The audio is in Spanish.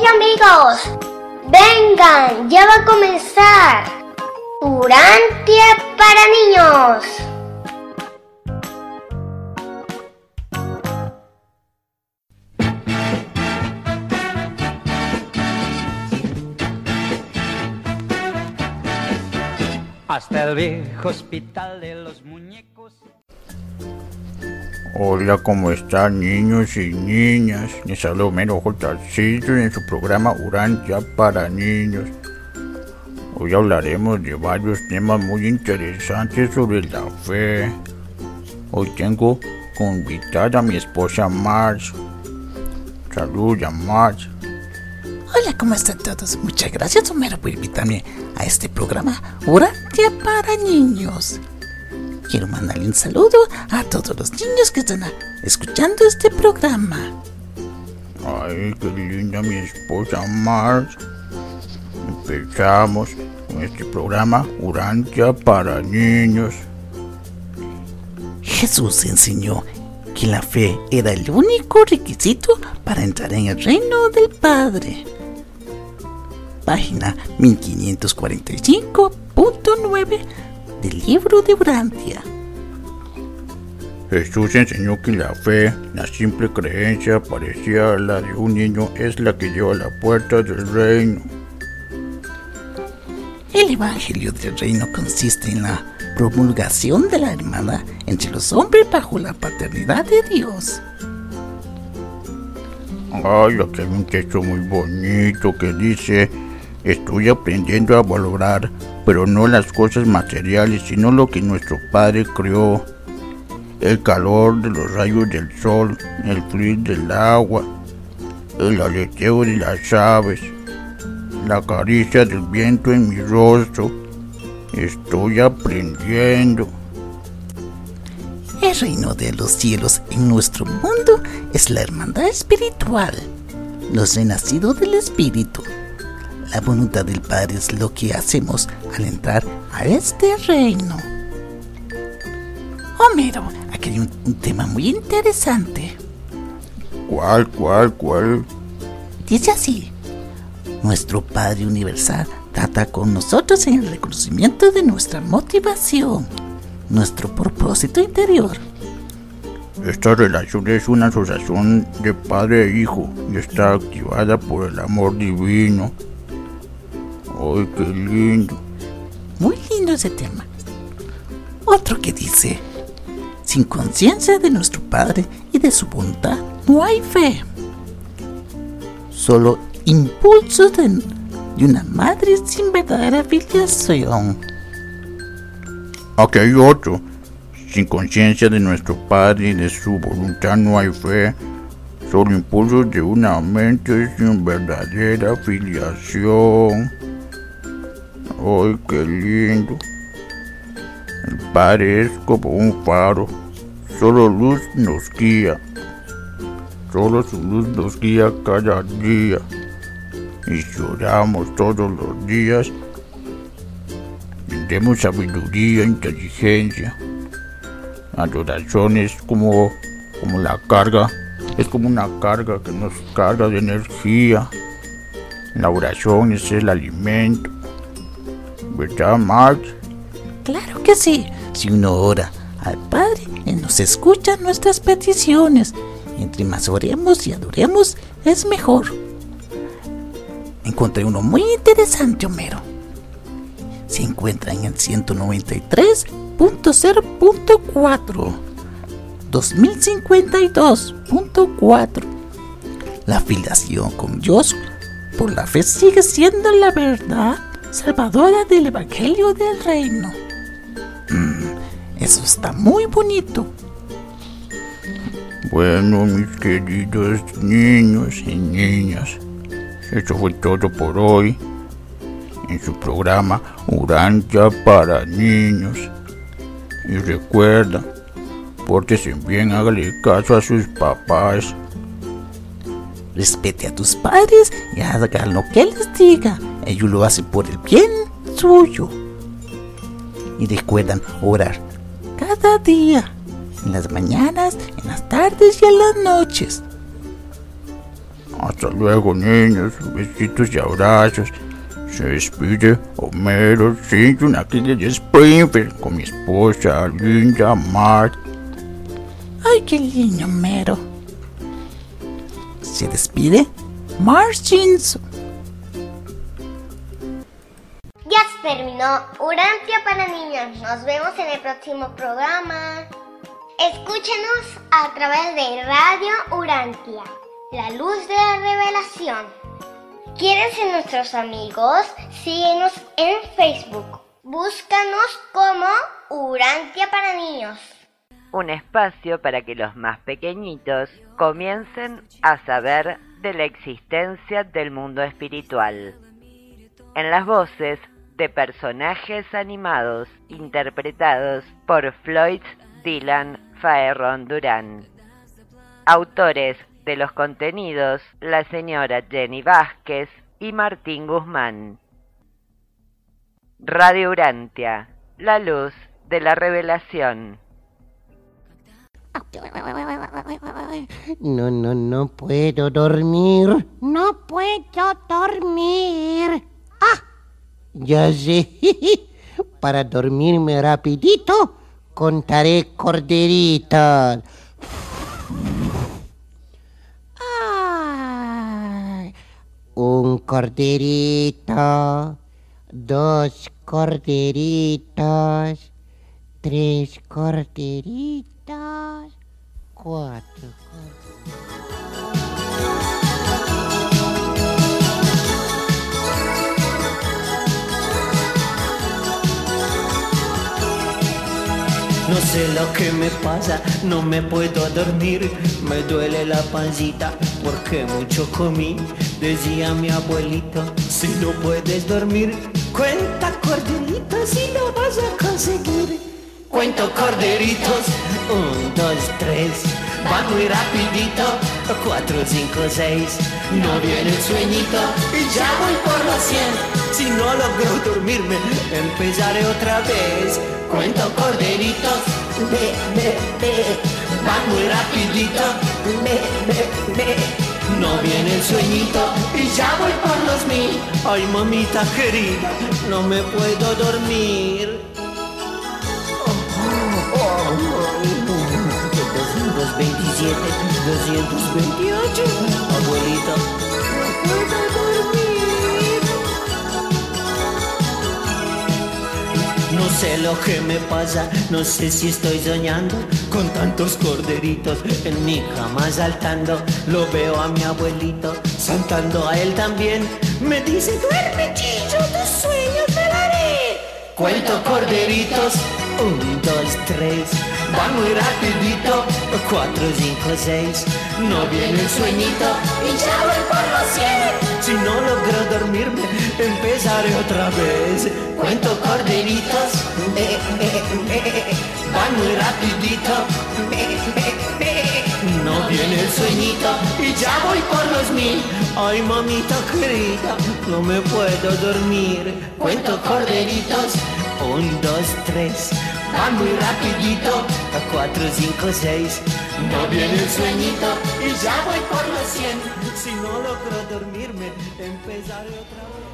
amigos, vengan, ya va a comenzar Urantia para niños. Hasta el viejo hospital de los muñecos. Hola, ¿cómo están, niños y niñas? Les habla Homero J. Simpson en su programa Urantia para niños. Hoy hablaremos de varios temas muy interesantes sobre la fe. Hoy tengo como invitada a mi esposa Marge. Saluda, Marge. Hola, ¿cómo están todos? Muchas gracias, Homero, por invitarme a este programa Urantia para niños. Quiero mandarle un saludo a todos los niños que están escuchando este programa. Ay, qué linda mi esposa Marge. Empezamos con este programa Urantia para niños. Jesús enseñó que la fe era el único requisito para entrar en el reino del Padre. Página 1545.9 del libro de Urantia. Jesús enseñó que la fe, la simple creencia parecida a la de un niño, es la que lleva a la puerta del reino. El evangelio del reino consiste en la promulgación de la hermandad entre los hombres bajo la paternidad de Dios. Ay, aquí hay un texto muy bonito que dice: estoy aprendiendo a valorar, pero no las cosas materiales, sino lo que nuestro Padre creó. El calor de los rayos del sol, el fluir del agua, el aleteo de las aves, la caricia del viento en mi rostro. Estoy aprendiendo. El reino de los cielos en nuestro mundo es la hermandad espiritual, los renacidos del Espíritu. La voluntad del Padre es lo que hacemos al entrar a este reino. Homero, aquí hay un tema muy interesante. ¿Cuál? Dice así: nuestro Padre Universal trata con nosotros en el reconocimiento de nuestra motivación, nuestro propósito interior. Esta relación es una asociación de padre e hijo y está activada por el amor divino. ¡Ay, qué lindo! Muy lindo ese tema. Otro que dice: sin conciencia de nuestro Padre y de su voluntad no hay fe. Solo impulsos de una madre sin verdadera filiación. Aquí hay otro: sin conciencia de nuestro Padre y de su voluntad no hay fe. Solo impulsos de una mente sin verdadera filiación. ¡Ay, qué lindo! El Padre es como un faro, solo luz nos guía, solo su luz nos guía cada día. Y si oramos todos los días, tendremos sabiduría, inteligencia. La oración es como la carga, es como una carga que nos carga de energía. La oración es el alimento. ¿Verdad, Marge? Claro que sí. Si uno ora al Padre, Él nos escucha nuestras peticiones. Entre más oremos y adoremos, es mejor. Encontré uno muy interesante, Homero. Se encuentra en el 193.0.4, 2052.4. La filiación con Dios por la fe sigue siendo la verdad salvadora del Evangelio del Reino. Eso está muy bonito. Bueno, mis queridos niños y niñas, eso fue todo por hoy en su programa Urantia para niños. Y recuerda, pórtense bien, hágale caso a sus papás. Respete a tus padres y hagan lo que les diga. Ellos lo hacen por el bien suyo. Y recuerdan orar cada día, en las mañanas, en las tardes y en las noches. Hasta luego, niños. Besitos y abrazos. Se despide Homero Simpson aquí desde Springfield con mi esposa linda Mark. ¡Ay, qué lindo, Homero! Se despide Marge Simpson. Ya se terminó Urantia para niños. Nos vemos en el próximo programa. Escúchenos a través de Radio Urantia, la luz de la revelación. ¿Quieren ser nuestros amigos? Síguenos en Facebook. Búscanos como Urantia para niños. Un espacio para que los más pequeñitos comiencen a saber de la existencia del mundo espiritual. En las voces de personajes animados interpretados por Floyd Dylan Faerron Durán. Autores de los contenidos, la señora Jenny Vázquez y Martín Guzmán. Radio Urantia, la luz de la revelación. No puedo dormir. No puedo dormir. ¡Ah! Ya sé. Para dormirme rapidito, contaré corderitas. ¡Ay! Un corderito, 2 corderitos, 3 corderitos, 4 No sé lo que me pasa, no me puedo dormir, me duele la pancita porque mucho comí. Decía mi abuelito, si no puedes dormir, cuenta corderitos y lo vas a conseguir. Cuento corderitos, 1, 2, 3, va muy rapidito, 4, 5, 6, no viene el sueñito y ya voy por los 100. Si no logro dormirme, empezaré otra vez. Cuento corderitos, va muy rapidito, no viene el sueñito y ya voy por los 1000. Ay, mamita querida, no me puedo dormir. 227, 228, abuelito, no puedo dormir. No sé lo que me pasa, no sé si estoy soñando con tantos corderitos en mi cama saltando. Lo veo a mi abuelito saltando a él también. Me dice, duerme, Chicho, tus sueños me daré. Cuento corderitos, 1, 2, 3, va muy rapidito, 4, 5, 6, no viene el sueñito y ya voy por los 100. Si no logro dormirme, empezaré otra vez. Cuento corderitos, va muy rapidito, no viene el sueñito y ya voy por los 1000. Ay, mamita querida, no me puedo dormir. Cuento corderitos, 1, 2, 3, va muy rapidito, 4, 5, 6, no viene el sueñito y ya voy por los 100. Si no logro dormirme, empezaré otra vez.